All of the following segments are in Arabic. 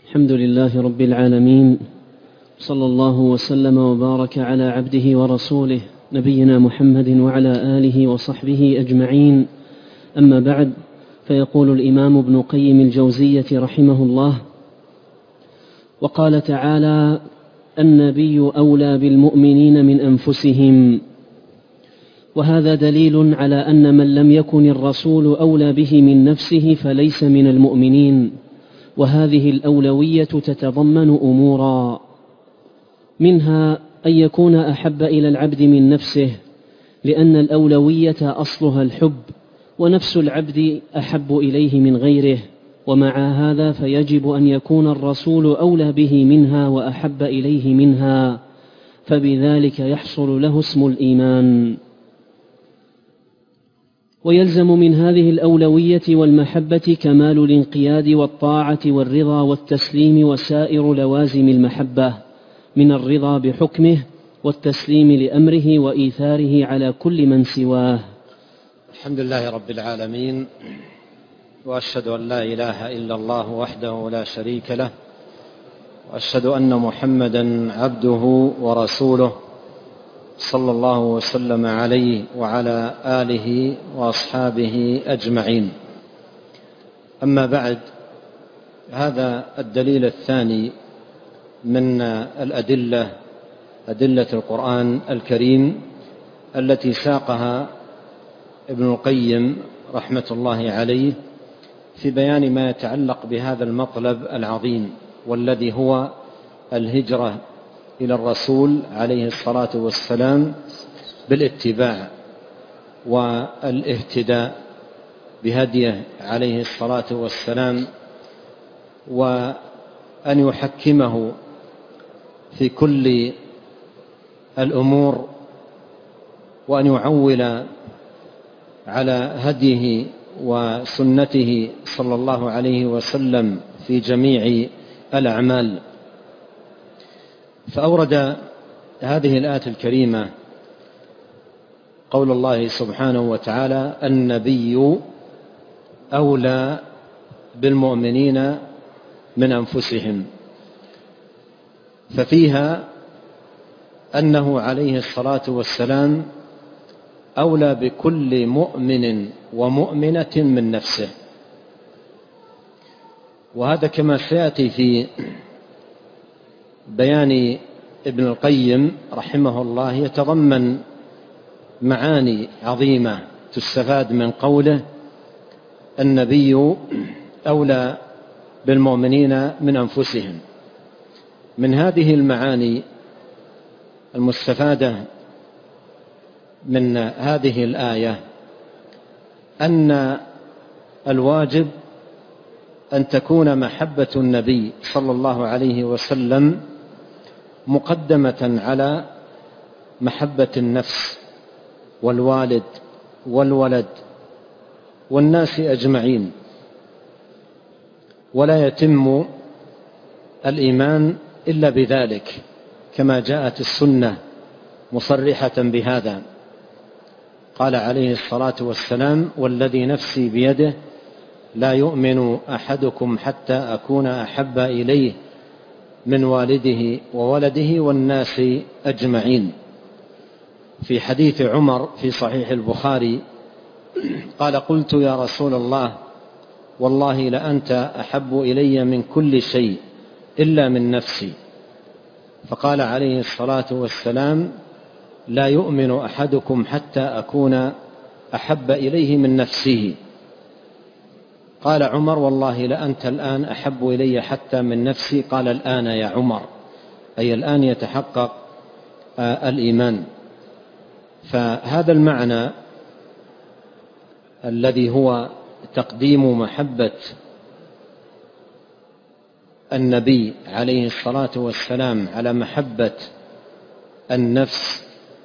الحمد لله رب العالمين، صلى الله وسلم وبارك على عبده ورسوله نبينا محمد وعلى آله وصحبه أجمعين. أما بعد، فيقول الإمام ابن قيم الجوزية رحمه الله: وقال تعالى: النبي أولى بالمؤمنين من أنفسهم. وهذا دليل على أن من لم يكن الرسول أولى به من نفسه فليس من المؤمنين. وهذه الأولوية تتضمن أمورا، منها أن يكون أحب إلى العبد من نفسه، لأن الأولوية أصلها الحب، ونفس العبد أحب إليه من غيره، ومع هذا فيجب أن يكون الرسول أولى به منها وأحب إليه منها، فبذلك يحصل له اسم الإيمان. ويلزم من هذه الأولوية والمحبة كمال الانقياد والطاعة والرضا والتسليم وسائر لوازم المحبة، من الرضا بحكمه والتسليم لأمره وإيثاره على كل من سواه. الحمد لله رب العالمين، وأشهد أن لا إله إلا الله وحده لا شريك له، وأشهد أن محمدا عبده ورسوله، صلى الله وسلم عليه وعلى آله وأصحابه أجمعين. أما بعد، هذا الدليل الثاني من أدلة القرآن الكريم التي ساقها ابن القيم رحمة الله عليه في بيان ما يتعلق بهذا المطلب العظيم، والذي هو الهجرة إلى الرسول عليه الصلاة والسلام بالاتباع والاهتداء بهديه عليه الصلاة والسلام، وأن يحكمه في كل الأمور، وأن يعول على هديه وسنته صلى الله عليه وسلم في جميع الأعمال. فأورد هذه الآية الكريمة قول الله سبحانه وتعالى: النبي أولى بالمؤمنين من أنفسهم، ففيها أنه عليه الصلاة والسلام أولى بكل مؤمن ومؤمنة من نفسه. وهذا كما سيأتي في بيان ابن القيم رحمه الله يتضمن معاني عظيمة تستفاد من قوله: النبي أولى بالمؤمنين من أنفسهم. من هذه المعاني المستفادة من هذه الآية أن الواجب أن تكون محبة النبي صلى الله عليه وسلم مقدمة على محبة النفس والوالد والولد والناس أجمعين، ولا يتم الإيمان إلا بذلك، كما جاءت السنة مصرحة بهذا. قال عليه الصلاة والسلام: والذي نفسي بيده لا يؤمن أحدكم حتى أكون أحب إليه من والده وولده والناس أجمعين. في حديث عمر في صحيح البخاري قال: قلت يا رسول الله، والله لأنت أحب إلي من كل شيء إلا من نفسي. فقال عليه الصلاة والسلام: لا يؤمن أحدكم حتى أكون أحب إليه من نفسه. قال عمر: والله لأنت الآن أحب إلي حتى من نفسي. قال: الآن يا عمر، أي الآن يتحقق الإيمان. فهذا المعنى الذي هو تقديم محبة النبي عليه الصلاة والسلام على محبة النفس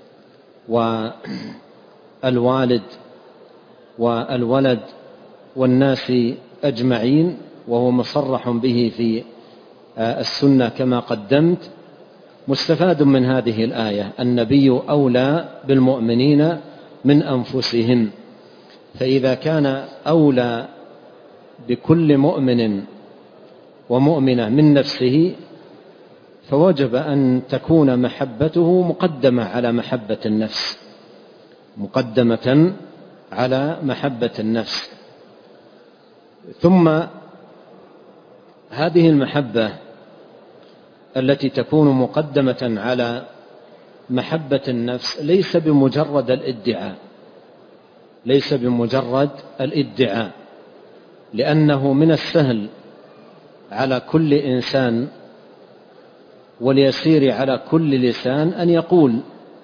والوالد والولد والناس أجمعين، وهو مصرح به في السنة كما قدمت، مستفاد من هذه الآية: النبي أولى بالمؤمنين من أنفسهم. فإذا كان أولى بكل مؤمن ومؤمنة من نفسه، فوجب أن تكون محبته مقدمة على محبة النفس، مقدمة على محبة النفس. ثم هذه المحبة التي تكون مقدمة على محبة النفس ليس بمجرد الادعاء، ليس بمجرد الادعاء، لأنه من السهل على كل إنسان واليسير على كل لسان أن يقول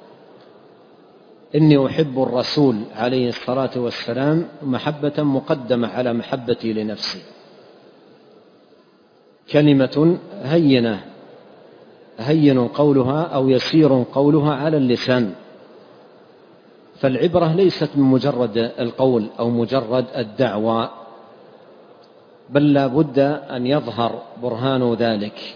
إني أحب الرسول عليه الصلاة والسلام محبة مقدمة على محبتي لنفسي. كلمة هينة، هين قولها أو يسير قولها على اللسان، فالعبرة ليست من مجرد القول أو مجرد الدعوة، بل لا بد أن يظهر برهان ذلك.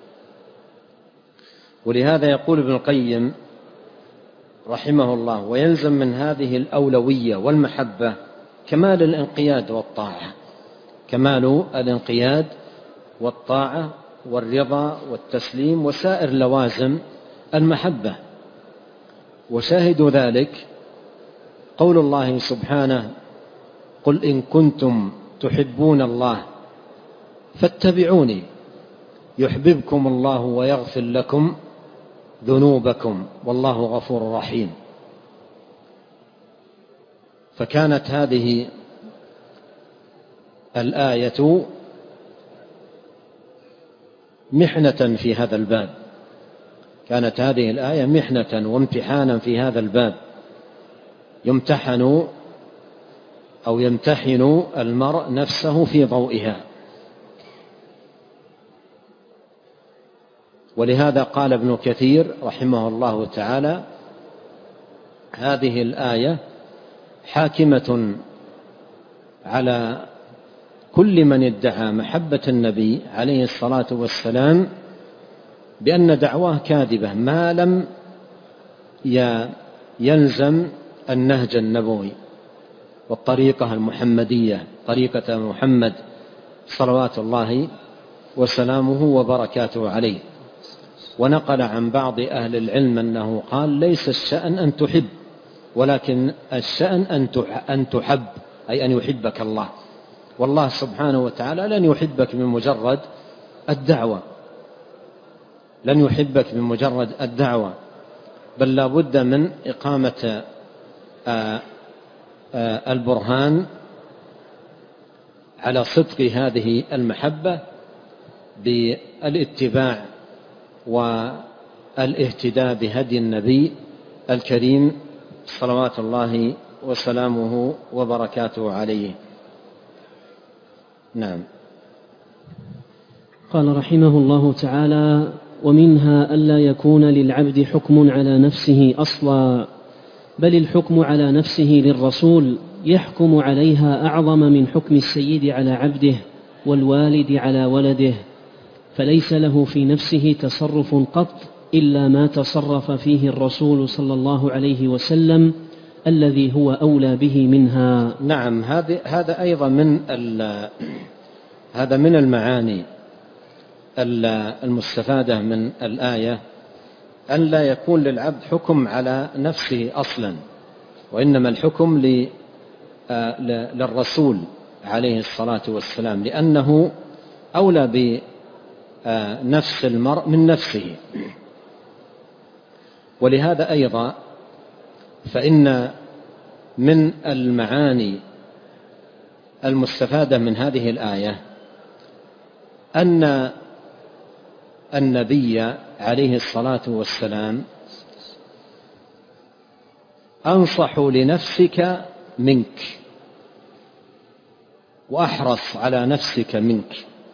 ولهذا يقول ابن القيم رحمه الله: ويلزم من هذه الأولوية والمحبة كمال الانقياد والطاعة، كمال الانقياد والطاعة والرضا والتسليم وسائر لوازم المحبة. وشاهد ذلك قول الله سبحانه: قل إن كنتم تحبون الله فاتبعوني يحببكم الله ويغفر لكم ذنوبكم والله غفور رحيم. فكانت هذه الآية محنة في هذا الباب، كانت هذه الآية محنة وامتحانا في هذا الباب، يمتحن أو يمتحن المرء نفسه في ضوئها. ولهذا قال ابن كثير رحمه الله تعالى: هذه الآية حاكمة على كل من ادعى محبة النبي عليه الصلاة والسلام بأن دعواه كاذبة ما لم يلزم النهج النبوي والطريقة المحمدية، طريقة محمد صلوات الله وسلامه وبركاته عليه. ونقل عن بعض أهل العلم أنه قال: ليس الشأن أن تحب، ولكن الشأن أن تحب، أي أن يحبك الله. والله سبحانه وتعالى لن يحبك من مجرد الدعوة، لن يحبك من مجرد الدعوة، بل لا بد من إقامة البرهان على صدق هذه المحبة بالاتباع والاهتداء بهدي النبي الكريم صلوات الله وسلامه وبركاته عليه. نعم. قال رحمه الله تعالى: ومنها ألا يكون للعبد حكم على نفسه أصلا، بل الحكم على نفسه للرسول يحكم عليها أعظم من حكم السيد على عبده والوالد على ولده، فليس له في نفسه تصرف قط إلا ما تصرف فيه الرسول صلى الله عليه وسلم الذي هو أولى به منها. نعم، هذا أيضا من المعاني المستفادة من الآية، أن لا يكون للعبد حكم على نفسه أصلا، وإنما الحكم للرسول عليه الصلاة والسلام، لأنه أولى بنفس المرء من نفسه. ولهذا أيضا فإن من المعاني المستفادة من هذه الآية أن النبي عليه الصلاة والسلام أنصح لنفسك منك وأحرص على نفسك منك،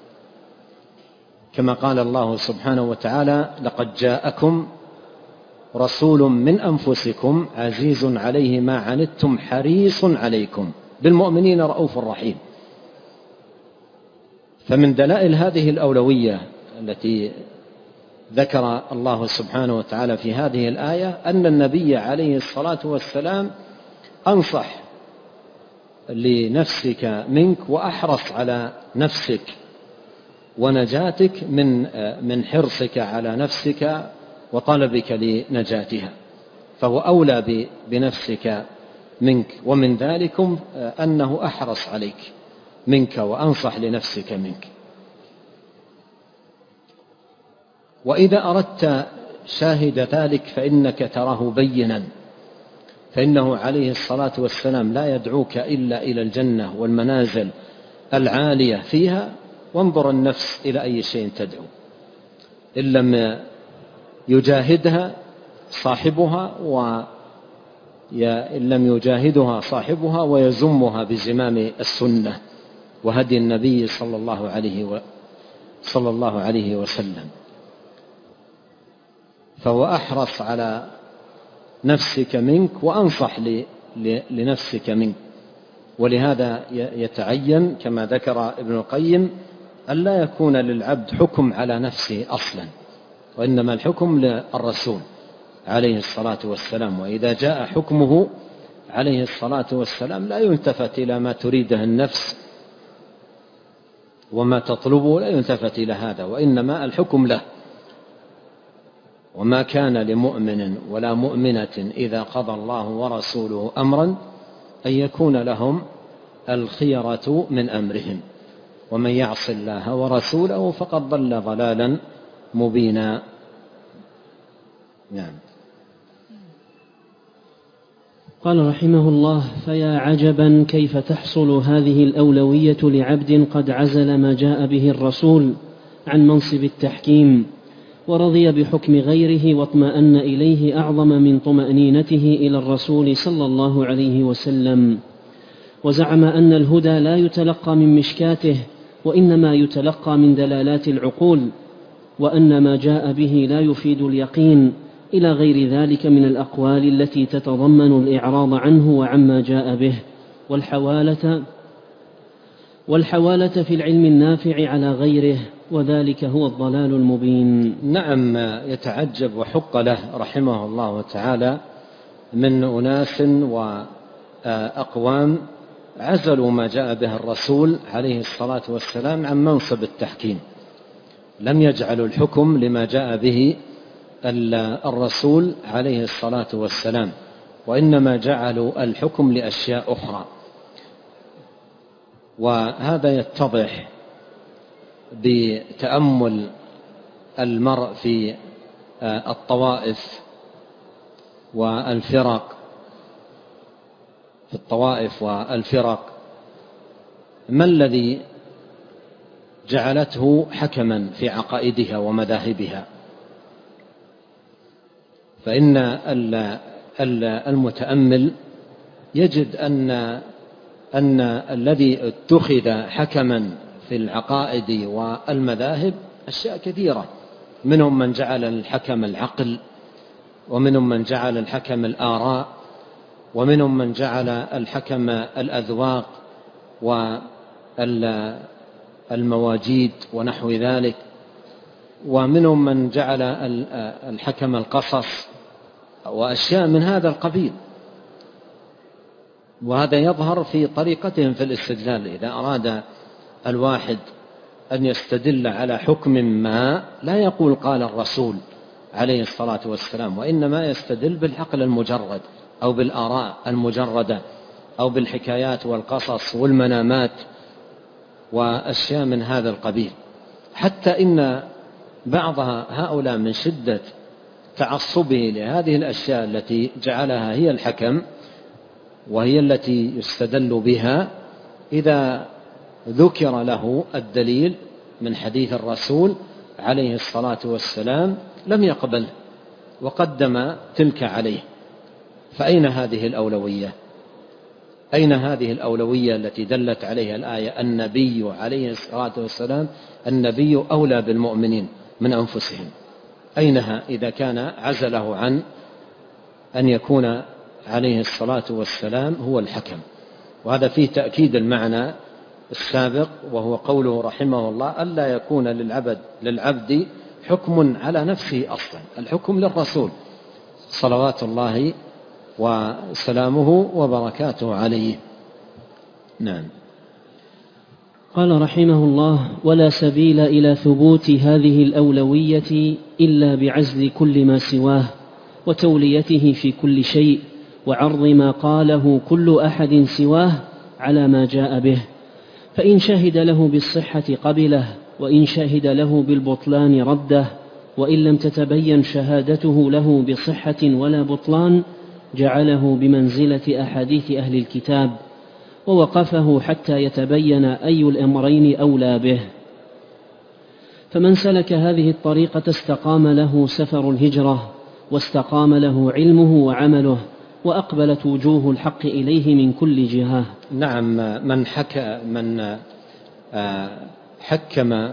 كما قال الله سبحانه وتعالى: لقد جاءكم رسول من أنفسكم عزيز عليه ما عنتم حريص عليكم بالمؤمنين رؤوف رحيم. فمن دلائل هذه الأولوية التي ذكر الله سبحانه وتعالى في هذه الآية أن النبي عليه الصلاة والسلام أنصح لنفسك منك وأحرص على نفسك ونجاتك من حرصك على نفسك وطلبك لنجاتها، فهو أولى بنفسك منك، ومن ذلكم أنه أحرص عليك منك وأنصح لنفسك منك. وإذا أردت شاهد ذلك فإنك تراه بينا، فإنه عليه الصلاة والسلام لا يدعوك إلا إلى الجنة والمنازل العالية فيها، وانظر النفس إلى أي شيء تدعو، إن لم يجاهدها صاحبها ويزمها بزمام السنة وهدي النبي صلى الله عليه وسلم. فهو أحرص على نفسك منك وأنصح لنفسك منك. ولهذا يتعين كما ذكر ابن القيم أن لا يكون للعبد حكم على نفسه أصلا، وإنما الحكم للرسول عليه الصلاة والسلام. وإذا جاء حكمه عليه الصلاة والسلام لا يلتفت إلى ما تريده النفس وما تطلبه، لا يلتفت إلى هذا، وإنما الحكم له. وما كان لمؤمن ولا مؤمنة إذا قضى الله ورسوله أمرا أن يكون لهم الخيرة من أمرهم، ومن يعص الله ورسوله فقد ضل ضلالا مبينا. نعم. قال رحمه الله: فيا عجبا كيف تحصل هذه الأولوية لعبد قد عزل ما جاء به الرسول عن منصب التحكيم، ورضي بحكم غيره واطمأن إليه أعظم من طمأنينته إلى الرسول صلى الله عليه وسلم، وزعم أن الهدى لا يتلقى من مشكاته وإنما يتلقى من دلالات العقول، وأن ما جاء به لا يفيد اليقين، إلى غير ذلك من الأقوال التي تتضمن الإعراض عنه وعما جاء به، والحوالة في العلم النافع على غيره، وذلك هو الضلال المبين. نعم. يتعجب وحق له رحمه الله تعالى من أناس وأقوام عزلوا ما جاء به الرسول عليه الصلاة والسلام عن منصب التحكيم، لم يجعلوا الحكم لما جاء به الرسول عليه الصلاة والسلام، وإنما جعلوا الحكم لأشياء أخرى. وهذا يتضح بتأمل المرء في الطوائف والفرق، ما الذي جعلته حكما في عقائدها ومذاهبها؟ فإن المتأمل يجد أن الذي اتخذ حكما في العقائد والمذاهب أشياء كثيرة، منهم من جعل الحكم العقل، ومنهم من جعل الحكم الآراء، ومنهم من جعل الحكم الأذواق والمواجيد ونحو ذلك، ومنهم من جعل الحكم القصص وأشياء من هذا القبيل. وهذا يظهر في طريقتهم في الاستدلال. إذا أراد الواحد أن يستدل على حكم ما لا يقول قال الرسول عليه الصلاة والسلام، وإنما يستدل بالعقل المجرد أو بالآراء المجردة أو بالحكايات والقصص والمنامات وأشياء من هذا القبيل، حتى إن بعض هؤلاء من شدة تعصبه لهذه الأشياء التي جعلها هي الحكم وهي التي يستدل بها، إذا ذكر له الدليل من حديث الرسول عليه الصلاة والسلام لم يقبل وقدم تلك عليه. فأين هذه الأولوية؟ أين هذه الأولوية التي دلت عليها الآية؟ النبي عليه الصلاة والسلام النبي أولى بالمؤمنين من أنفسهم، أينها إذا كان عزله عن أن يكون عليه الصلاة والسلام هو الحكم؟ وهذا فيه تأكيد المعنى السابق، وهو قوله رحمه الله: ألا يكون للعبد حكم على نفسه أصلا، الحكم للرسول صلوات الله وسلامه وبركاته عليه. نعم. قال رحمه الله: ولا سبيل إلى ثبوت هذه الأولوية إلا بعزل كل ما سواه وتوليته في كل شيء وعرض ما قاله كل أحد سواه على ما جاء به، فإن شهد له بالصحة قبله، وإن شهد له بالبطلان رده، وإن لم تتبين شهادته له بصحة ولا بطلان جعله بمنزلة أحاديث أهل الكتاب، ووقفه حتى يتبين أي الأمرين أولى به. فمن سلك هذه الطريقة استقام له سفر الهجرة، واستقام له علمه وعمله، وأقبلت وجوه الحق إليه من كل جهة. نعم، من حكم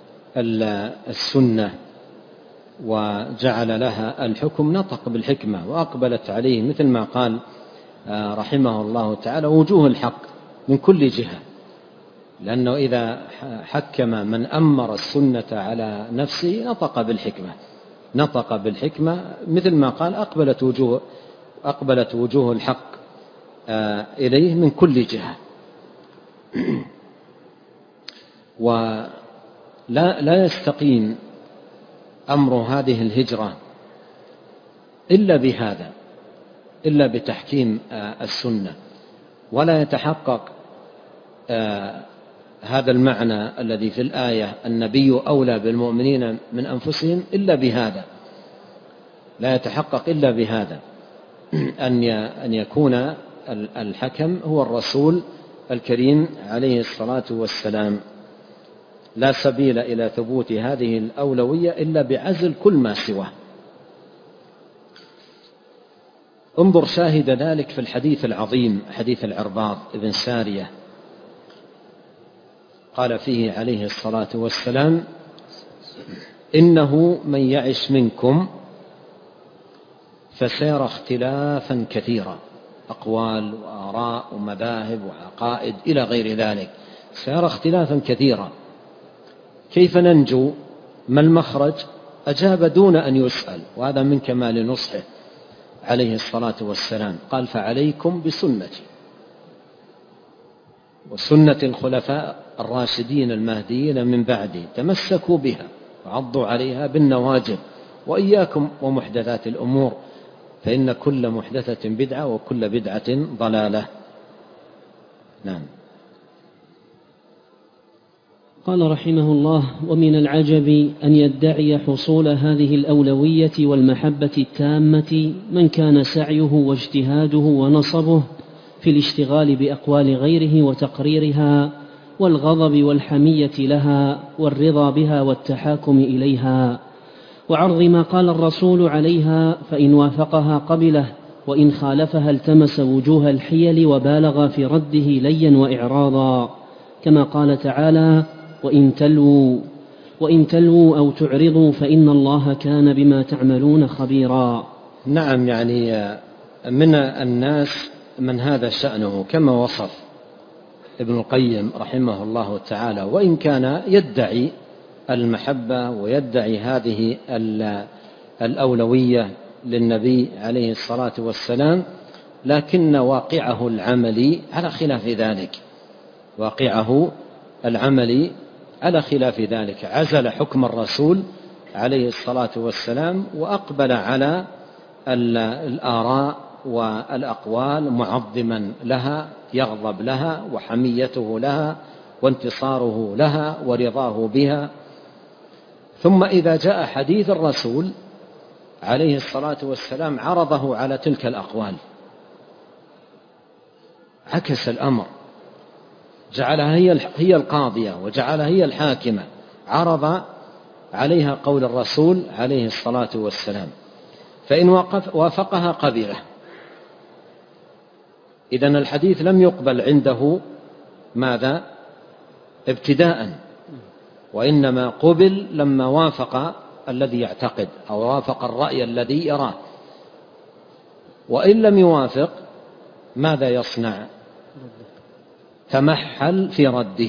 السنة وجعل لها الحكم نطق بالحكمة وأقبلت عليه، مثل ما قال رحمه الله تعالى: وجوه الحق من كل جهة. لأنه إذا حكم من أمر السنة على نفسه نطق بالحكمة مثل ما قال: أقبلت وجوه الحق إليه من كل جهة. ولا يستقيم أمر هذه الهجرة إلا بهذا، إلا بتحكيم السنة، ولا يتحقق هذا المعنى الذي في الآية: النبي أولى بالمؤمنين من أنفسهم، إلا بهذا، لا يتحقق إلا بهذا، أن يكون الحكم هو الرسول الكريم عليه الصلاة والسلام. لا سبيل إلى ثبوت هذه الأولوية إلا بعزل كل ما سواه. انظر شاهد ذلك في الحديث العظيم، حديث العرباض بن سارية، قال فيه عليه الصلاة والسلام: إنه من يعش منكم فسيرى اختلافا كثيرا، أقوال وآراء ومذاهب وعقائد إلى غير ذلك، سيرى اختلافا كثيرا، كيف ننجو؟ ما المخرج؟ أجاب دون أن يسأل، وهذا من كمال نصحه عليه الصلاة والسلام. قال: فعليكم بسنتي وسنة الخلفاء الراشدين المهديين من بعدي، تمسكوا بها وعضوا عليها بالنواجذ، وإياكم ومحدثات الأمور، فإن كل محدثة بدعة وكل بدعة ضلالة. نعم. قال رحمه الله: ومن العجب أن يدعي حصول هذه الأولوية والمحبة التامة من كان سعيه واجتهاده ونصبه في الاشتغال بأقوال غيره وتقريرها، والغضب والحمية لها، والرضا بها والتحاكم إليها، وعرض ما قال الرسول عليها، فإن وافقها قبله، وإن خالفها التمس وجوه الحيل وبالغ في رده ليا وإعراضا، كما قال تعالى: وإن تلووا أو تعرضوا فإن الله كان بما تعملون خبيرا. نعم، يعني من الناس من هذا شأنه كما وصف ابن القيم رحمه الله تعالى، وإن كان يدعي المحبة ويدعي هذه الأولوية للنبي عليه الصلاة والسلام، لكن واقعه العملي على خلاف ذلك، واقعه العملي على خلاف ذلك. عزل حكم الرسول عليه الصلاة والسلام وأقبل على الآراء والأقوال معظما لها، يغضب لها وحميته لها وانتصاره لها ورضاه بها. ثم إذا جاء حديث الرسول عليه الصلاة والسلام عرضه على تلك الأقوال، عكس الأمر، جعلها هي القاضية وجعلها هي الحاكمة، عرض عليها قول الرسول عليه الصلاة والسلام، فإن وافقها قبله. إذن الحديث لم يقبل عنده ماذا؟ ابتداء، وإنما قبل لما وافق الذي يعتقد أو وافق الرأي الذي يراه. وإن لم يوافق ماذا يصنع؟ تمحل في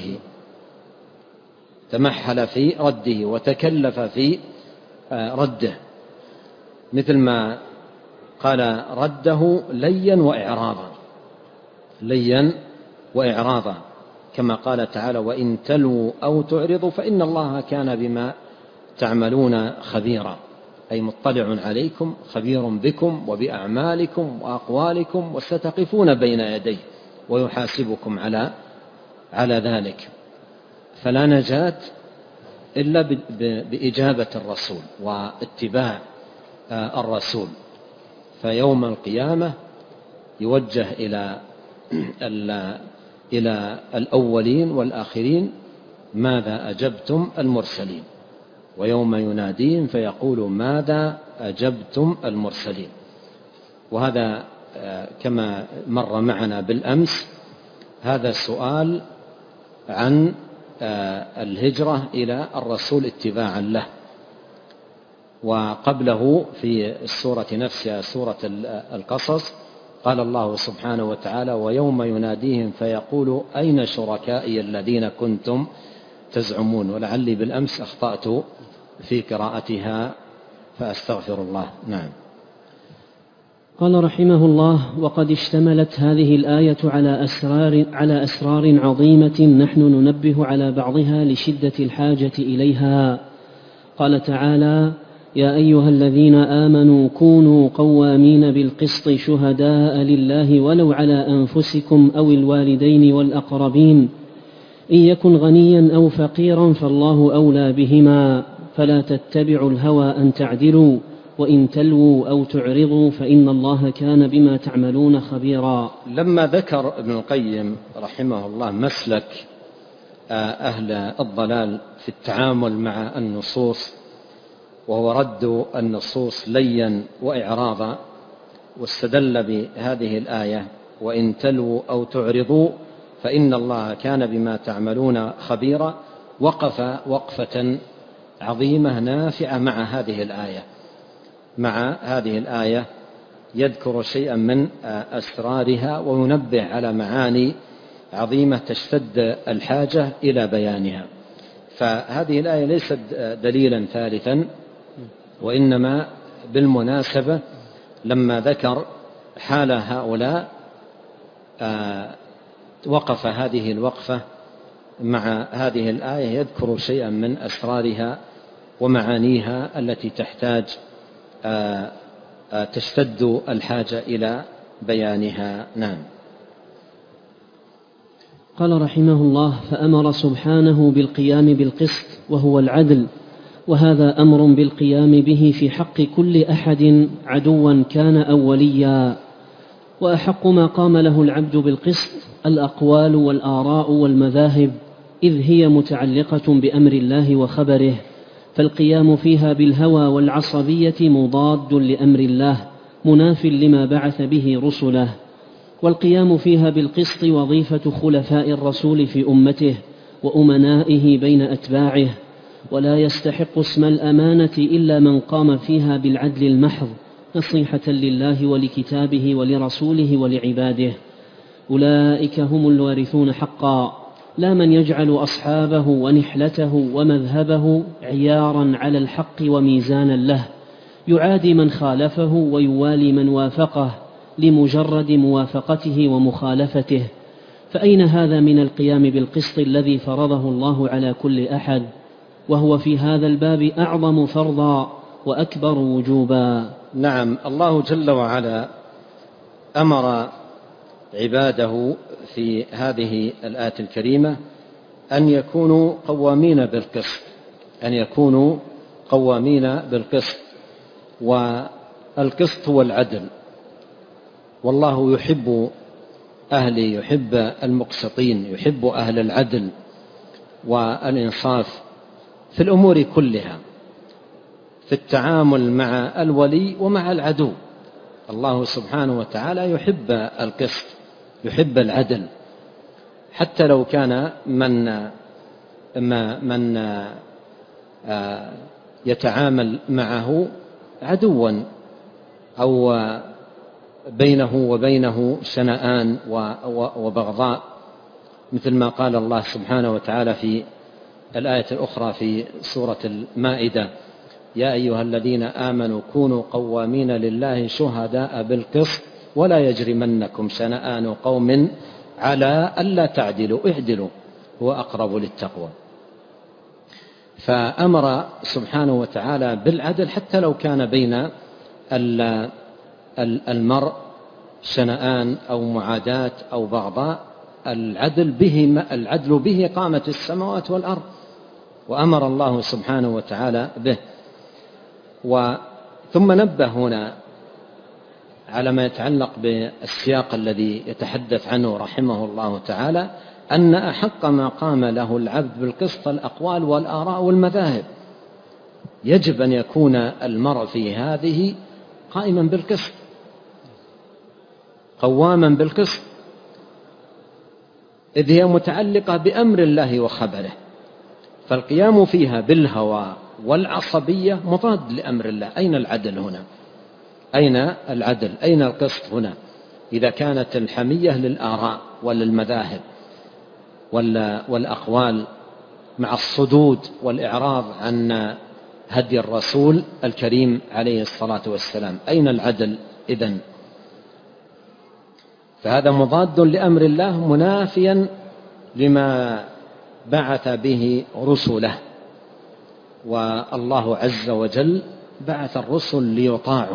رده وتكلف في رده، مثل ما قال: رده ليا وإعراضا. كما قال تعالى: وإن تلووا أو تعرضوا فإن الله كان بما تعملون خبيرا، أي مطلع عليكم خبير بكم وبأعمالكم وأقوالكم، وستقفون بين يديه ويحاسبكم على ذلك. فلا نجاة إلا بإجابة الرسول واتباع الرسول. فيوم القيامة يوجه إلى الأولين والآخرين: ماذا أجبتم المرسلين؟ ويوم يناديهم فيقول: ماذا أجبتم المرسلين؟ وهذا كما مر معنا بالأمس هذا السؤال عن الهجرة إلى الرسول اتباعا له. وقبله في السورة نفسها، سورة القصص، قال الله سبحانه وتعالى: ويوم يناديهم فيقول أين شركائي الذين كنتم تزعمون. ولعلي بالأمس أخطأت في قراءتها فأستغفر الله. نعم. قال رحمه الله: وقد اشتملت هذه الآية على أسرار عظيمة نحن ننبه على بعضها لشدة الحاجة إليها. قال تعالى: يا أيها الذين آمنوا كونوا قوامين بالقسط شهداء لله ولو على أنفسكم أو الوالدين والأقربين إن يكن غنيا أو فقيرا فالله أولى بهما فلا تتبعوا الهوى أن تعدلوا وإن تلووا أو تعرضوا فإن الله كان بما تعملون خبيرا. لما ذكر ابن القيم رحمه الله مسلك أهل الضلال في التعامل مع النصوص، وهو رد النصوص ليا وإعراضا، واستدل بهذه الآية: وإن تلووا أو تعرضوا فإن الله كان بما تعملون خبيرا، وقف وقفة عظيمة نافعة مع هذه الآية يذكر شيئا من أسرارها وينبه على معاني عظيمة تشتد الحاجة إلى بيانها. فهذه الآية ليست دليلا ثالثا، وإنما بالمناسبة لما ذكر حال هؤلاء وقف هذه الوقفة مع هذه الآية يذكر شيئا من أسرارها ومعانيها التي تشتد الحاجة إلى بيانها. نعم. قال رحمه الله: فأمر سبحانه بالقيام بالقسط وهو العدل، وهذا أمر بالقيام به في حق كل أحد عدوا كان أو وليا. وأحق ما قام له العبد بالقسط الأقوال والآراء والمذاهب، إذ هي متعلقة بأمر الله وخبره، فالقيام فيها بالهوى والعصبية مضاد لأمر الله مناف لما بعث به رسله. والقيام فيها بالقسط وظيفة خلفاء الرسول في أمته وأمنائه بين أتباعه، ولا يستحق اسم الأمانة إلا من قام فيها بالعدل المحض نصيحة لله ولكتابه ولرسوله ولعباده. أولئك هم الوارثون حقا، لا من يجعل أصحابه ونحلته ومذهبه عيارا على الحق وميزانا له، يعادي من خالفه ويوالي من وافقه لمجرد موافقته ومخالفته. فأين هذا من القيام بالقسط الذي فرضه الله على كل أحد، وهو في هذا الباب أعظم فرضا وأكبر وجوبا. نعم. الله جل وعلا أمر عباده في هذه الآية الكريمة أن يكونوا قوامين بالقسط، والقسط هو العدل، والله يحب المقسطين، يحب أهل العدل والإنصاف في الأمور كلها، في التعامل مع الولي ومع العدو. الله سبحانه وتعالى يحب القسط، يحب العدل، حتى لو كان من يتعامل معه عدوا أو بينه وبينه شنآن وبغضاء، مثل ما قال الله سبحانه وتعالى في الآية الأخرى في سورة المائدة: يا أيها الذين آمنوا كونوا قوامين لله شهداء بالقسط ولا يجرمنكم شنآن قوم على ألا تعدلوا اعدلوا هو أقرب للتقوى. فأمر سبحانه وتعالى بالعدل حتى لو كان بين المرء شنآن أو معاداة أو بغضاء، العدل به قامت السماوات والأرض، وأمر الله سبحانه وتعالى به. ثم نبه هنا على ما يتعلق بالسياق الذي يتحدث عنه رحمه الله تعالى، أن أحق ما قام له العبد بالقسط الأقوال والآراء والمذاهب. يجب أن يكون المرء في هذه قائما بالقسط، قواما بالقسط، إذ هي متعلقة بأمر الله وخبره، فالقيام فيها بالهوى والعصبية مضاد لأمر الله. أين العدل هنا؟ أين العدل؟ أين القسط هنا؟ إذا كانت الحمية للآراء وللمذاهب والأقوال مع الصدود والإعراض عن هدي الرسول الكريم عليه الصلاة والسلام، أين العدل إذن؟ فهذا مضاد لأمر الله، منافيا لما بعث به رسله، والله عز وجل بعث الرسل ليطاعوا.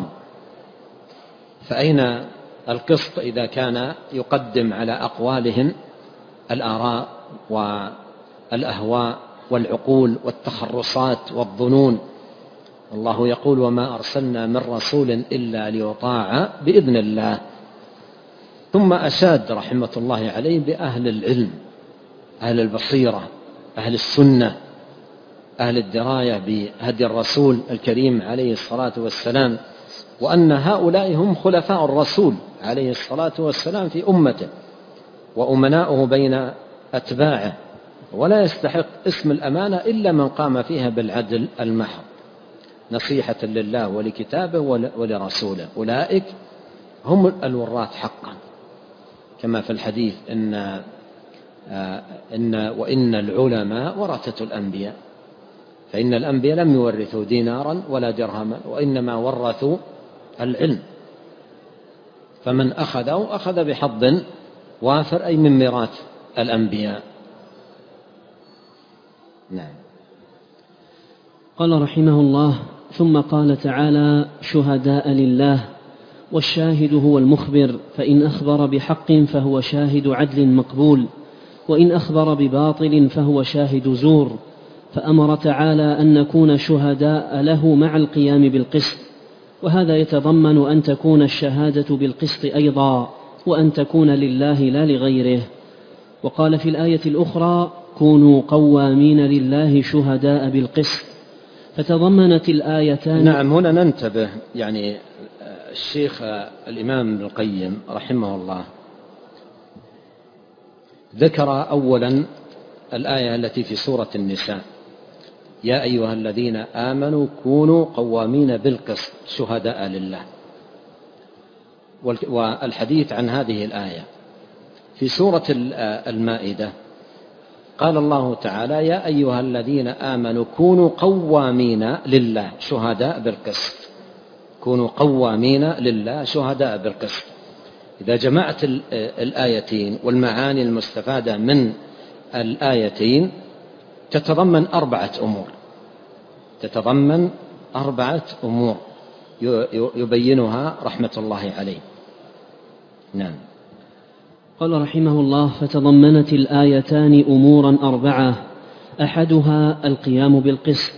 فأين القسط إذا كان يقدم على أقوالهم الآراء والأهواء والعقول والتخرصات والظنون؟ الله يقول: وما أرسلنا من رسول إلا ليطاع بإذن الله. ثم أشاد رحمة الله عليه بأهل العلم، أهل البصيرة، أهل السنة، أهل الدراية بهدي الرسول الكريم عليه الصلاة والسلام، وأن هؤلاء هم خلفاء الرسول عليه الصلاة والسلام في أمته وأمناؤه بين أتباعه، ولا يستحق اسم الأمانة إلا من قام فيها بالعدل المحض، نصيحة لله ولكتابه ولرسوله. أولئك هم الوراث حقا، كما في الحديث وإن العلماء ورثة الأنبياء، فإن الأنبياء لم يورثوا دينارا ولا درهما، وإنما ورثوا العلم، فمن أخذه أخذ بحظ وافر، أي من ميراث الأنبياء. نعم. قال رحمه الله: ثم قال تعالى: شهداء لله، والشاهد هو المخبر، فإن أخبر بحق فهو شاهد عدل مقبول، وإن أخبر بباطل فهو شاهد زور. فأمر تعالى أن نكون شهداء له مع القيام بالقسط، وهذا يتضمن أن تكون الشهادة بالقسط أيضا، وأن تكون لله لا لغيره. وقال في الآية الأخرى: كونوا قوامين لله شهداء بالقسط. فتضمنت الآيتان. نعم، هنا ننتبه، يعني الشيخ الإمام ابن القيم رحمه الله ذكر أولا الآية التي في سورة النساء: يا أيها الذين آمنوا كونوا قوامين بالقسط شهداء لله، والحديث عن هذه الآية في سورة المائدة قال الله تعالى: يا أيها الذين آمنوا كونوا قوامين لله شهداء بالقسط. كونوا قوامين لله شهداء بالقسط. إذا جمعت الآيتين والمعاني المستفادة من الآيتين تتضمن أربعة أمور يبينها رحمة الله عليه. نعم. قال رحمه الله: فتضمنت الآيتان أمورا أربعة: أحدها القيام بالقسط،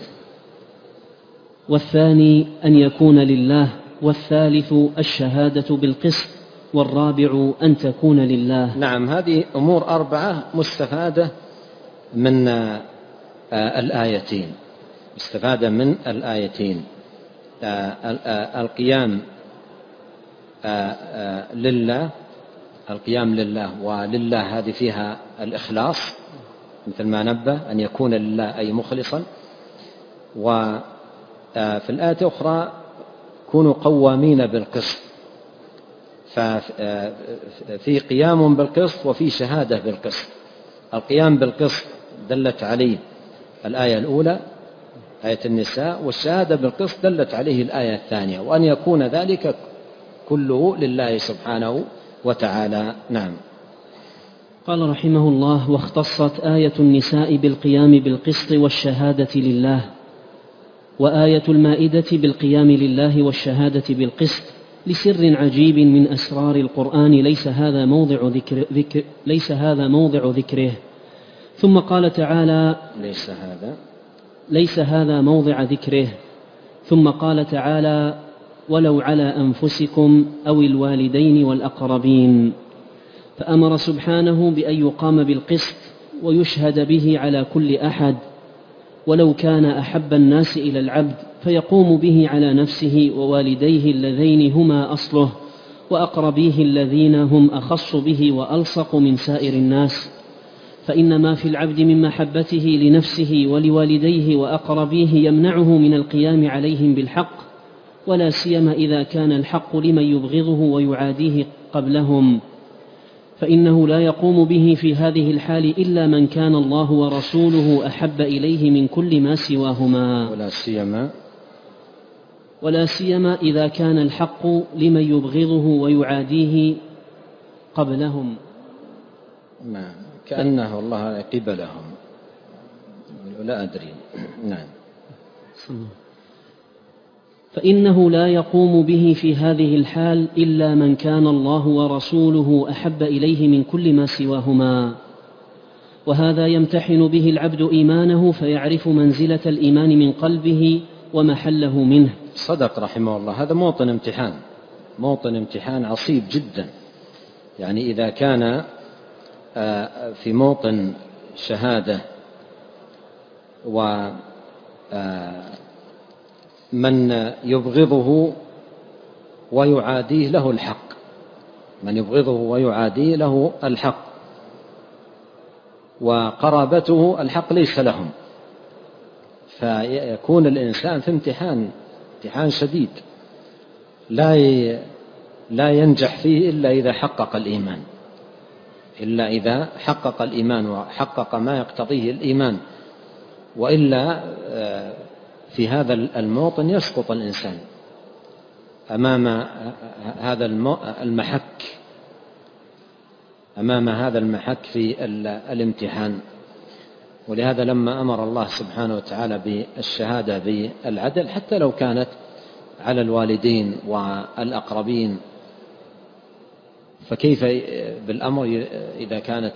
والثاني أن يكون لله، والثالث الشهادة بالقسط، والرابع أن تكون لله. نعم، هذه أمور أربعة مستفادة من الآيتين، القيام لله، ولله هذه فيها الإخلاص مثل ما نبه، أن يكون لله أي مخلصا. وفي الآية الأخرى: كونوا قوامين بالقسط، ففي قيام بالقسط وفي شهادة بالقسط. القيام بالقسط دلت عليه الآية الأولى آية النساء، والشهادة بالقسط دلت عليه الآية الثانية، وأن يكون ذلك كله لله سبحانه وتعالى. نعم. قال رحمه الله: واختصت آية النساء بالقيام بالقسط والشهادة لله، وآية المائدة بالقيام لله والشهادة بالقسط، لسر عجيب من أسرار القرآن ليس هذا موضع ذكره. ثم قال تعالى: ليس هذا موضع ذكره. ثم قال تعالى: ولو على أنفسكم أو الوالدين والأقربين. فأمر سبحانه بأن يقام بالقسط ويشهد به على كل أحد، ولو كان أحب الناس إلى العبد فيقوم به على نفسه ووالديه اللذين هما أصله، وأقربيه الذين هم أخص به وألصق من سائر الناس. فإن ما في العبد من محبته لنفسه ولوالديه وأقربيه يمنعه من القيام عليهم بالحق، ولا سيما إذا كان الحق لمن يبغضه ويعاديه قبلهم، فإنه لا يقوم به في هذه الحال إلا من كان الله ورسوله أحب إليه من كل ما سواهما، ولا سيما إذا كان الحق لمن يبغضه ويعاديه قبلهم. كأنه الله قبلهم، لا أدري. نعم. فإنه لا يقوم به في هذه الحال إلا من كان الله ورسوله أحب إليه من كل ما سواهما، وهذا يمتحن به العبد إيمانه فيعرف منزلة الإيمان من قلبه ومحله منه. صدق رحمه الله، هذا موطن امتحان عصيب جدا. يعني إذا كان في موطن شهادة ومن يبغضه ويعاديه له الحق، من يبغضه ويعاديه له الحق، وقرابته الحق ليس لهم، فيكون الإنسان في امتحان شديد لا ينجح فيه إلا إذا حقق الإيمان وحقق ما يقتضيه الإيمان، وإلا في هذا الموطن يسقط الإنسان أمام هذا المحك في الامتحان. ولهذا لما أمر الله سبحانه وتعالى بالشهادة بالعدل حتى لو كانت على الوالدين والأقربين، فكيف بالأمر إذا كانت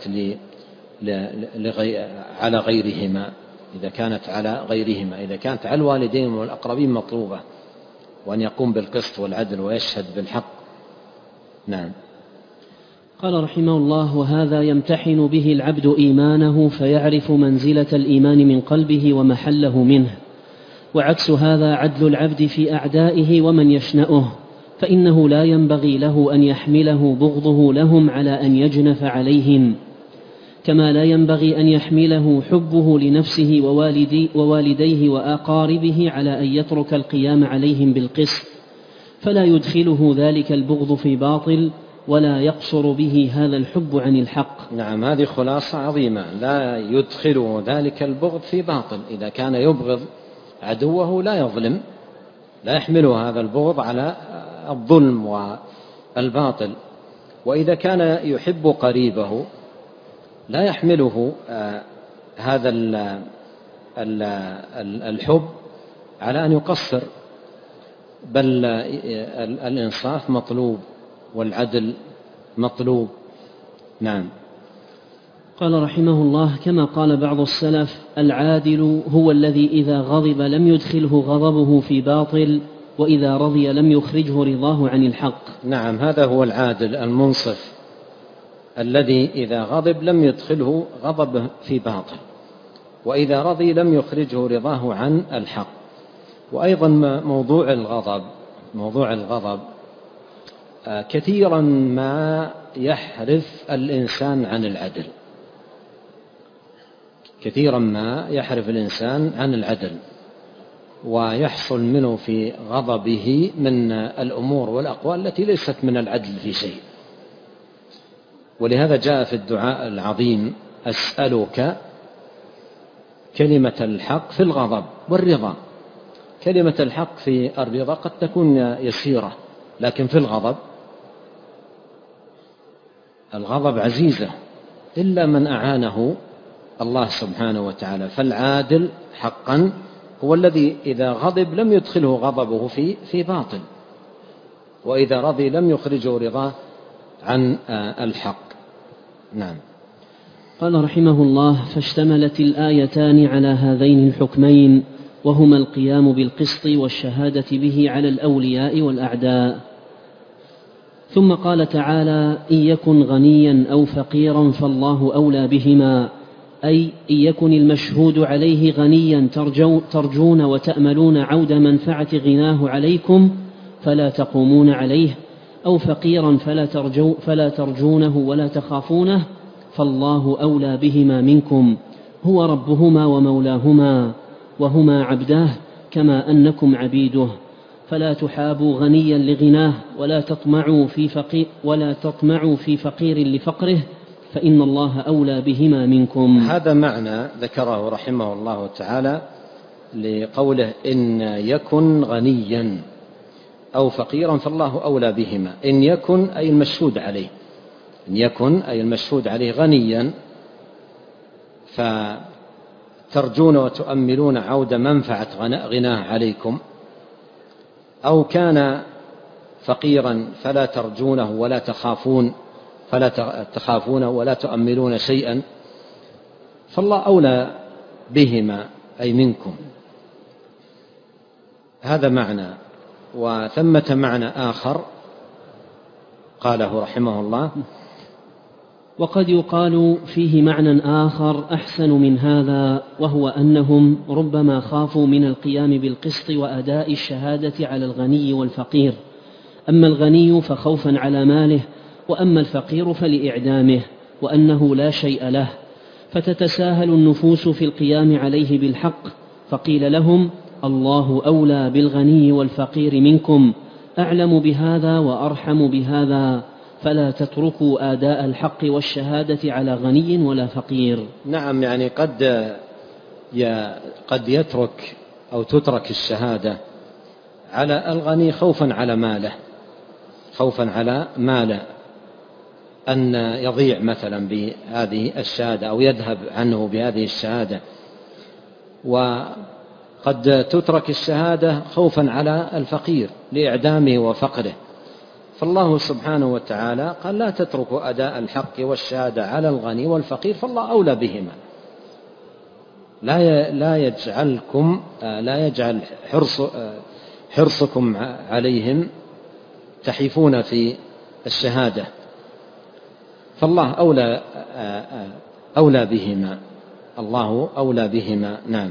على غيرهما؟ إذا كانت على الوالدين والأقربين مطلوبة، وأن يقوم بالقسط والعدل ويشهد بالحق. نعم. قال رحمه الله: وهذا يمتحن به العبد إيمانه فيعرف منزلة الإيمان من قلبه ومحله منه، وعكس هذا عدل العبد في أعدائه ومن يشنأه، فإنه لا ينبغي له أن يحمله بغضه لهم على أن يجنف عليهم، كما لا ينبغي أن يحمله حبه لنفسه ووالديه وأقاربه على أن يترك القيام عليهم بالقسط، فلا يدخله ذلك البغض في باطل، ولا يقصر به هذا الحب عن الحق. نعم، هذه خلاصة عظيمة. لا يدخله ذلك البغض في باطل. إذا كان يبغض عدوه لا يظلم، لا يحمله هذا البغض على الظلم والباطل. وإذا كان يحب قريبه لا يحمله هذا الحب على أن يقصر، بل الإنصاف مطلوب والعدل مطلوب. نعم. قال رحمه الله: كما قال بعض السلف: العادل هو الذي إذا غضب لم يدخله غضبه في باطل، وإذا رضي لم يخرجه رضاه عن الحق. نعم، هذا هو العادل المنصف، الذي إذا غضب لم يدخله غضبه في باطل، وإذا رضي لم يخرجه رضاه عن الحق. وأيضا موضوع الغضب كثيرا ما يحرف الإنسان عن العدل، ويحصل منه في غضبه من الأمور والأقوال التي ليست من العدل في شيء. ولهذا جاء في الدعاء العظيم: أسألك كلمة الحق في الغضب والرضا. كلمة الحق في الرضا قد تكون يسيرة، لكن في الغضب عزيزة، إلا من أعانه الله سبحانه وتعالى. فالعادل حقا هو الذي إذا غضب لم يدخله غضبه في باطل، وإذا رضي لم يخرجه رضاه عن الحق. نعم. قال رحمه الله: فاشتملت الآيتان على هذين الحكمين، وهما القيام بالقسط والشهادة به على الأولياء والأعداء. ثم قال تعالى: إن يكن غنيا أو فقيرا فالله أولى بهما، أي إن يكن المشهود عليه غنيا ترجون وتأملون عود منفعة غناه عليكم فلا تقومون عليه، أو فقيرا فلا ترجونه ولا تخافونه، فالله أولى بهما منكم، هو ربهما ومولاهما، وهما عبداه كما أنكم عبيده، فلا تحابوا غنيا لغناه ولا تطمعوا في فقير لفقره، فإن الله أولى بهما منكم. هذا معنى ذكره رحمه الله تعالى لقوله: إن يكن غنيا أو فقيرا فالله أولى بهما. إن يكن أي المشهود عليه، إن يكن أي المشهود عليه غنيا فترجون وتؤملون عود منفعة غناه عليكم، أو كان فقيرا فلا ترجونه ولا تؤملون شيئا، فالله أولى بهما أي منكم. هذا معنى. وثمة معنى آخر قاله رحمه الله: وقد يقال فيه معنى آخر أحسن من هذا، وهو أنهم ربما خافوا من القيام بالقسط وأداء الشهادة على الغني والفقير، أما الغني فخوفا على ماله، وأما الفقير فلإعدامه، وأنه لا شيء له، فتتساهل النفوس في القيام عليه بالحق، فقيل لهم: الله أولى بالغني والفقير منكم، أعلم بهذا وأرحم بهذا، فلا تتركوا آداء الحق والشهادة على غني ولا فقير. نعم، يعني قد يترك أو تترك الشهادة على الغني خوفا على ماله أن يضيع مثلا بهذه الشهادة أو يذهب عنه بهذه الشهادة، وقد تترك الشهادة خوفا على الفقير لإعدامه وفقره. فالله سبحانه وتعالى قال: لا تتركوا أداء الحق والشهادة على الغني والفقير، فالله أولى بهما. لا يجعل حرصكم عليهم تحيفون في الشهادة، فالله أولى بهما. الله أولى بهما. نعم.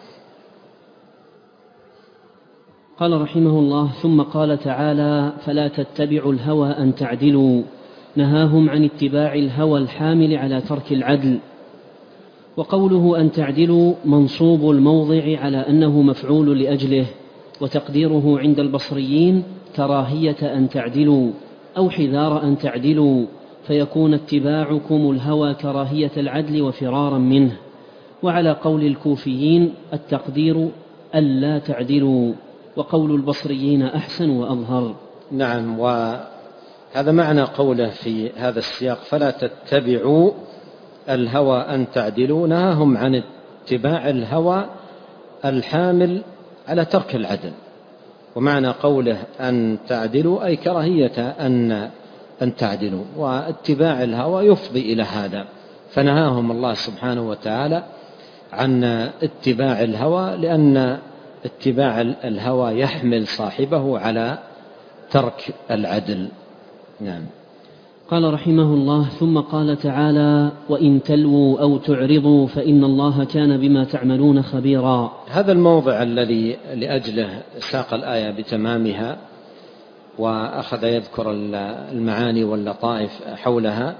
قال رحمه الله: ثم قال تعالى: فلا تتبعوا الهوى أن تعدلوا، نهاهم عن اتباع الهوى الحامل على ترك العدل. وقوله أن تعدلوا منصوب الموضع على أنه مفعول لأجله، وتقديره عند البصريين كراهية أن تعدلوا أو حذار أن تعدلوا، فيكون اتباعكم الهوى كراهية العدل وفرارا منه. وعلى قول الكوفيين التقدير ألا تعدلوا، وقول البصريين أحسن وأظهر. نعم. وهذا معنى قوله في هذا السياق: فلا تتبعوا الهوى أن تعدلوا، نهاهم عن اتباع الهوى الحامل على ترك العدل. ومعنى قوله أن تعدلوا أي كراهية أن تعدلوا، واتباع الهوى يفضي إلى هذا، فنهاهم الله سبحانه وتعالى عن اتباع الهوى، لأن اتباع الهوى يحمل صاحبه على ترك العدل. نعم. قال رحمه الله: ثم قال تعالى: وإن تلووا أو تعرضوا فإن الله كان بما تعملون خبيرا. هذا الموضع الذي لأجله ساق الآية بتمامها وأخذ يذكر المعاني واللطائف حولها.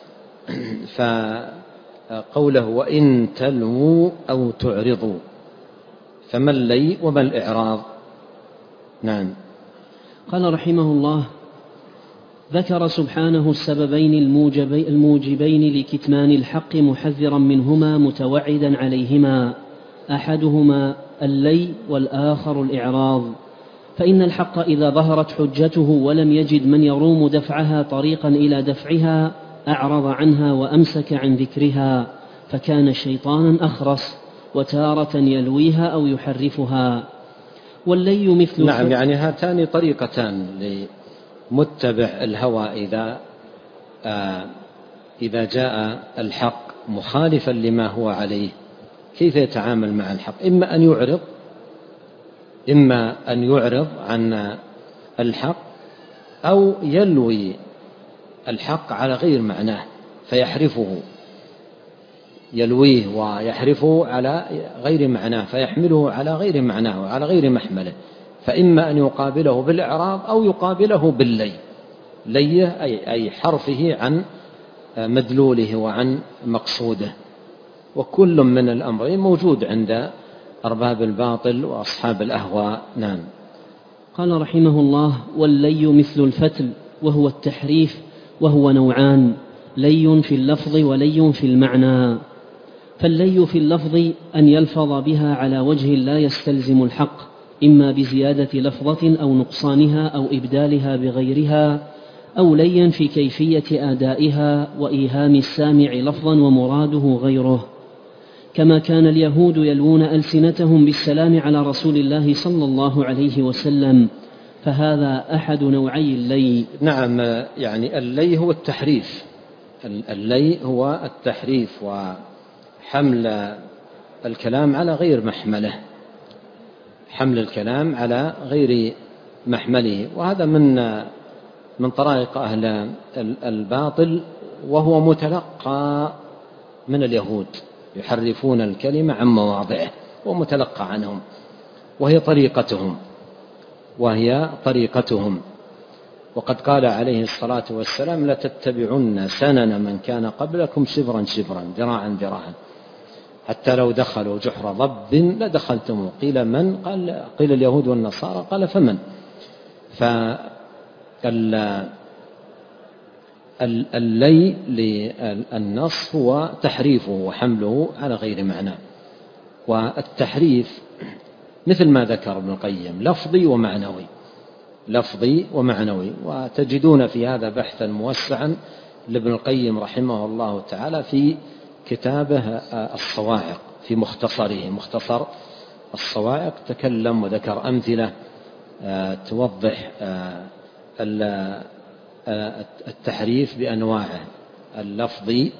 فقوله وإن تلووا أو تعرضوا، فما اللي وما الإعراض؟ نعم. قال رحمه الله: ذكر سبحانه السببين الموجبين لكتمان الحق محذرا منهما متوعدا عليهما، أحدهما اللي والآخر الإعراض. فإن الحق إذا ظهرت حجته ولم يجد من يروم دفعها طريقا إلى دفعها أعرض عنها وأمسك عن ذكرها، فكان شيطانا أخرس، وتارة يلويها أو يحرفها. واللي مثل نعم، يعني هاتان طريقتان لمتبع الهوى إذا جاء الحق مخالفا لما هو عليه كيف يتعامل مع الحق؟ إما أن يعرض عن الحق، أو يلوي الحق على غير معناه فيحرفه، يلويه ويحرفه على غير معناه فيحمله على غير معناه وعلى غير محمله. فإما أن يقابله بالإعراض أو يقابله ليه أي حرفه عن مدلوله وعن مقصوده. وكل من الأمرين موجود عند أرباب الباطل وأصحاب الأهواء. نعم. قال رحمه الله: واللي مثل الفتل، وهو التحريف، وهو نوعان: لي في اللفظ ولي في المعنى. فاللي في اللفظ أن يلفظ بها على وجه لا يستلزم الحق، إما بزيادة لفظة أو نقصانها أو إبدالها بغيرها، أو ليا في كيفية آدائها وإيهام السامع لفظا ومراده غيره، كما كان اليهود يلوون ألسنتهم بالسلام على رسول الله صلى الله عليه وسلم، فهذا أحد نوعي اللي. نعم، يعني اللي هو التحريف، اللي هو التحريف وحمل الكلام على غير محمله، حمل الكلام على غير محمله. وهذا من طرائق أهل الباطل، وهو متلقى من اليهود، يحرفون الكلمة عن مواضعه ومتلقى عنهم، وهي طريقتهم. وقد قال عليه الصلاة والسلام: لتتبعن سنن من كان قبلكم شبرا شبرا ذراعا ذراعا، حتى لو دخلوا جحر ضب لدخلتموه. قيل من؟ قيل اليهود والنصارى. قال فمن؟ اللي للنص هو تحريفه وحمله على غير معنى. والتحريف مثل ما ذكر ابن القيم لفظي ومعنوي، وتجدون في هذا بحثا موسعا لابن القيم رحمه الله تعالى في كتابه الصواعق، في مختصر الصواعق، تكلم وذكر أمثلة توضح التحريف بأنواعه، اللفظي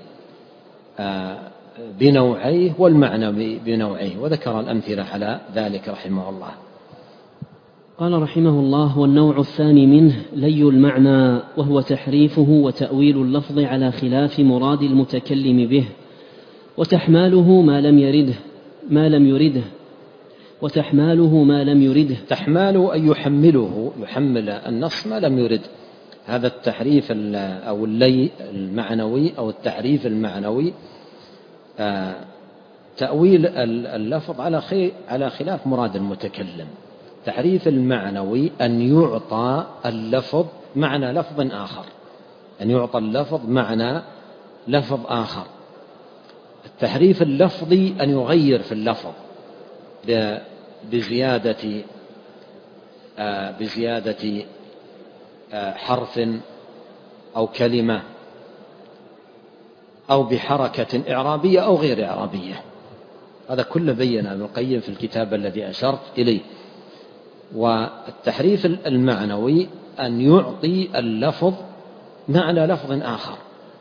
بنوعيه والمعنوي بنوعيه، وذكر الأمثلة على ذلك رحمه الله. قال رحمه الله: والنوع الثاني منه لي المعنى، وهو تحريفه وتأويل اللفظ على خلاف مراد المتكلم به، وتحماله ما لم يرده تحمال أن يحمل النص ما لم يرد. هذا التحريف أو اللي المعنوي أو التحريف المعنوي تأويل اللفظ على خلاف مراد المتكلم. التحريف المعنوي أن يعطى اللفظ معنى لفظ آخر، لفظ آخر. التحريف اللفظي أن يغير في اللفظ بزيادة حرف أو كلمة أو بحركة إعرابية أو غير إعرابية. هذا كله بيّنه ابن القيم في الكتاب الذي أشرت إليه. والتحريف المعنوي أن يعطي اللفظ معنى لفظ آخر،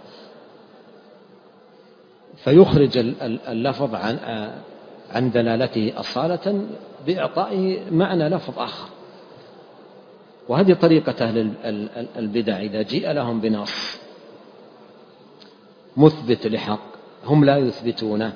فيخرج اللفظ عن دلالته أصالة بإعطاء معنى لفظ آخر. وهذه طريقة أهل البدع، إذا جيء لهم بنص مثبت لحق هم لا يثبتونه،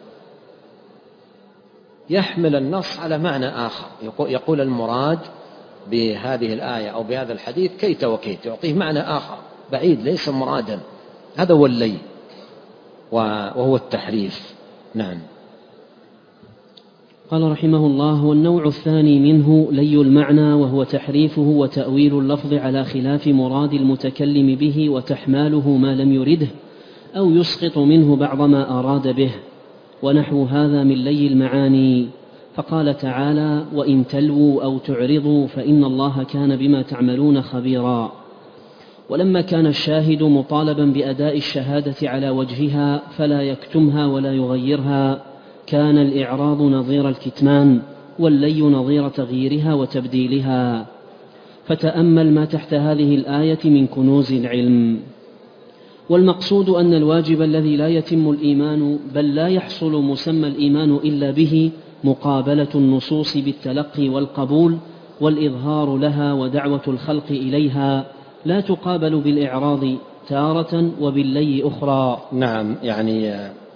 يحمل النص على معنى آخر، يقول المراد بهذه الآية أو بهذا الحديث كيت وكيت، يعطيه معنى آخر بعيد ليس مرادا. هذا هو اللي، وهو التحريف. نعم. قال رحمه الله: والنوع الثاني منه لي المعنى، وهو تحريفه وتأويل اللفظ على خلاف مراد المتكلم به، وتحماله ما لم يرده أو يسقط منه بعض ما أراد به، ونحو هذا من لي المعاني. فقال تعالى: وإن تلووا أو تعرضوا فإن الله كان بما تعملون خبيرا. ولما كان الشاهد مطالبا بأداء الشهادة على وجهها فلا يكتمها ولا يغيرها، كان الإعراض نظير الكتمان، واللي نظير تغييرها وتبديلها. فتأمل ما تحت هذه الآية من كنوز العلم. والمقصود أن الواجب الذي لا يتم الإيمان بل لا يحصل مسمى الإيمان إلا به مقابلة النصوص بالتلقي والقبول والإظهار لها ودعوة الخلق إليها، لا تقابل بالإعراض تارة وباللي أخرى. نعم، يعني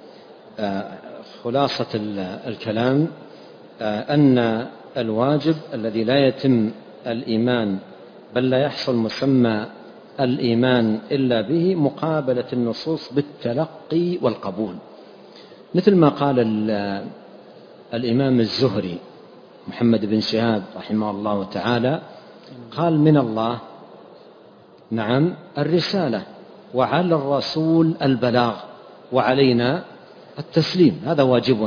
خلاصة الكلام أن الواجب الذي لا يتم الإيمان بل لا يحصل مسمى الإيمان إلا به مقابلة النصوص بالتلقي والقبول، مثل ما قال الإمام الزهري محمد بن شهاب رحمه الله تعالى، قال: من الله نعم الرسالة، وعلى الرسول البلاغ، وعلينا التسليم. هذا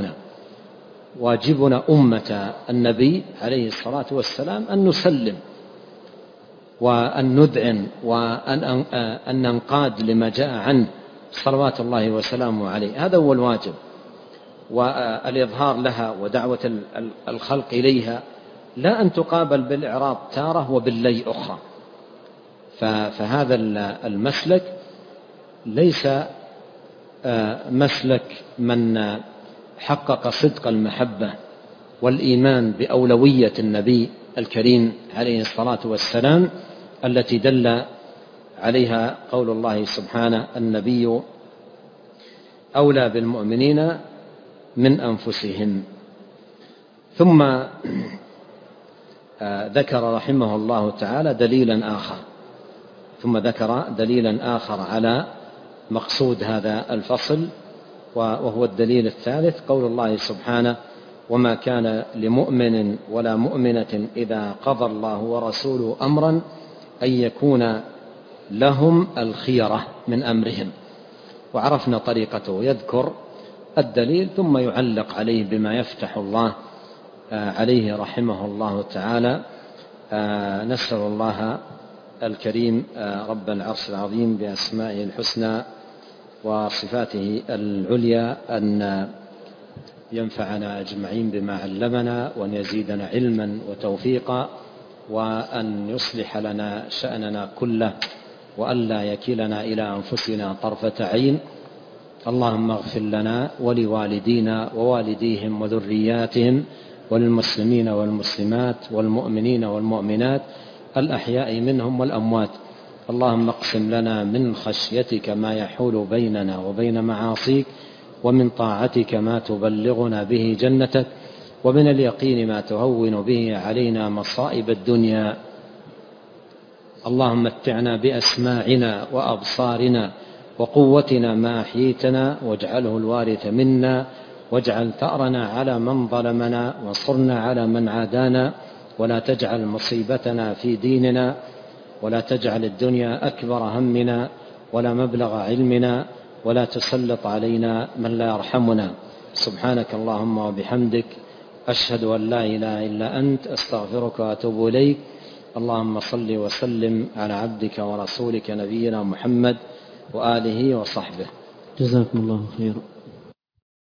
واجبنا أمة النبي عليه الصلاة والسلام أن نسلم وأن نذعن وأن ننقاد لما جاء عنه صلوات الله وسلامه عليه. هذا هو الواجب، والإظهار لها ودعوة الخلق إليها، لا أن تقابل بالإعراض تارة وباللي أخرى. فهذا المسلك ليس مسلك من حقق صدق المحبة والإيمان بأولوية النبي الكريم عليه الصلاة والسلام التي دل عليها قول الله سبحانه: النبي أولى بالمؤمنين من أنفسهم. ثم ذكر رحمه الله تعالى دليلا آخر على مقصود هذا الفصل، وهو الدليل الثالث، قول الله سبحانه: وما كان لمؤمن ولا مؤمنة إذا قضى الله ورسوله أمرا أن يكون لهم الخيرة من أمرهم. وعرفنا طريقته، يذكر الدليل ثم يعلق عليه بما يفتح الله عليه رحمه الله تعالى. نسأل الله الكريم رب العرش العظيم بأسمائه الحسنى وصفاته العليا أن ينفعنا أجمعين بما علمنا، وأن يزيدنا علما وتوفيقا، وأن يصلح لنا شأننا كله، وأن لا يكلنا إلى أنفسنا طرفة عين. اللهم اغفر لنا ولوالدينا ووالديهم وذرياتهم وللمسلمين والمسلمات والمؤمنين والمؤمنات الأحياء منهم والأموات. اللهم اقسم لنا من خشيتك ما يحول بيننا وبين معاصيك، ومن طاعتك ما تبلغنا به جنتك، ومن اليقين ما تهون به علينا مصائب الدنيا. اللهم متعنا بأسماعنا وأبصارنا وقوتنا ما أحييتنا، واجعله الوارث منا، واجعل ثأرنا على من ظلمنا، وانصرنا على من عادانا، ولا تجعل مصيبتنا في ديننا، ولا تجعل الدنيا أكبر همنا ولا مبلغ علمنا، ولا تسلط علينا من لا يرحمنا. سبحانك اللهم وبحمدك، أشهد أن لا إله إلا أنت، أستغفرك وأتوب إليك. اللهم صل وسلم على عبدك ورسولك نبينا محمد وآله وصحبه. جزاكم الله خيرا.